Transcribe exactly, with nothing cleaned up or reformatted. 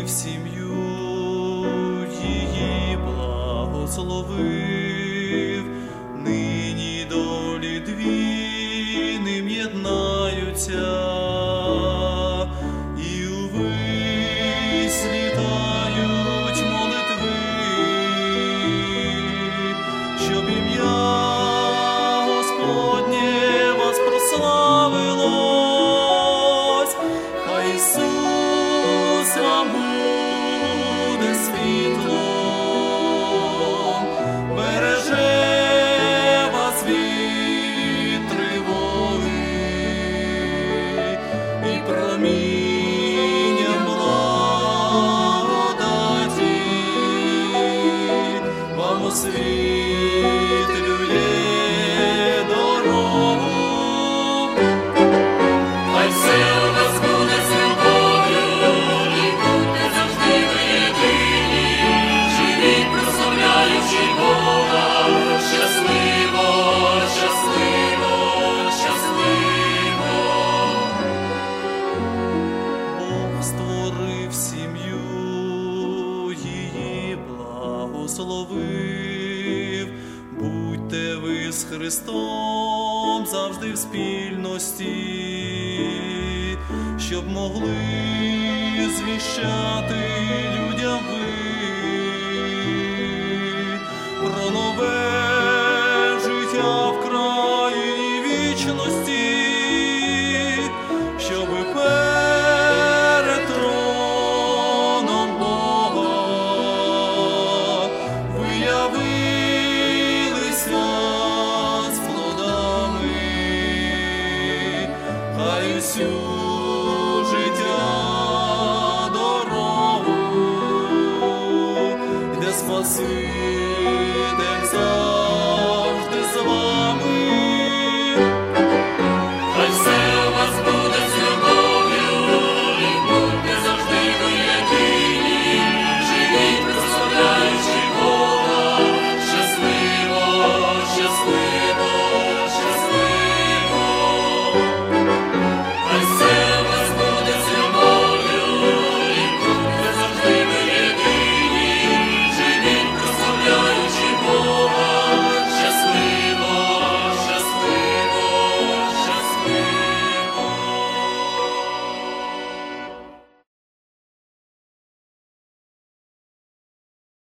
створив сім'ю, її благословив, нині долі дві ним єднаються, і увесь літають молитви, щоб ім'я Господнє вас прославилось. Хай Ісус вам буде світлом, береже вас від тривоги і промінням благодаті вам освітлює дорогу. Хай все у вас буде з любов'ю, і будьте завжди ви єдині, живіть, прославляючи Бога, щасливо, щасливо, щасливо. Бог створив сім'ю, її благословив, будьте ви з Христом завжди в спільності, щоб могли звіщати людям ви про нове життя в країні вічності, щоби перед троном Бога ви явилися з плодами. Хай усю життя дорогу йде Спаситель завжди з вами. Хай все у вас буде з любов'ю, і будьте завжди ви єдині, живіть, прославляючи Бога, щасливо, щасливо.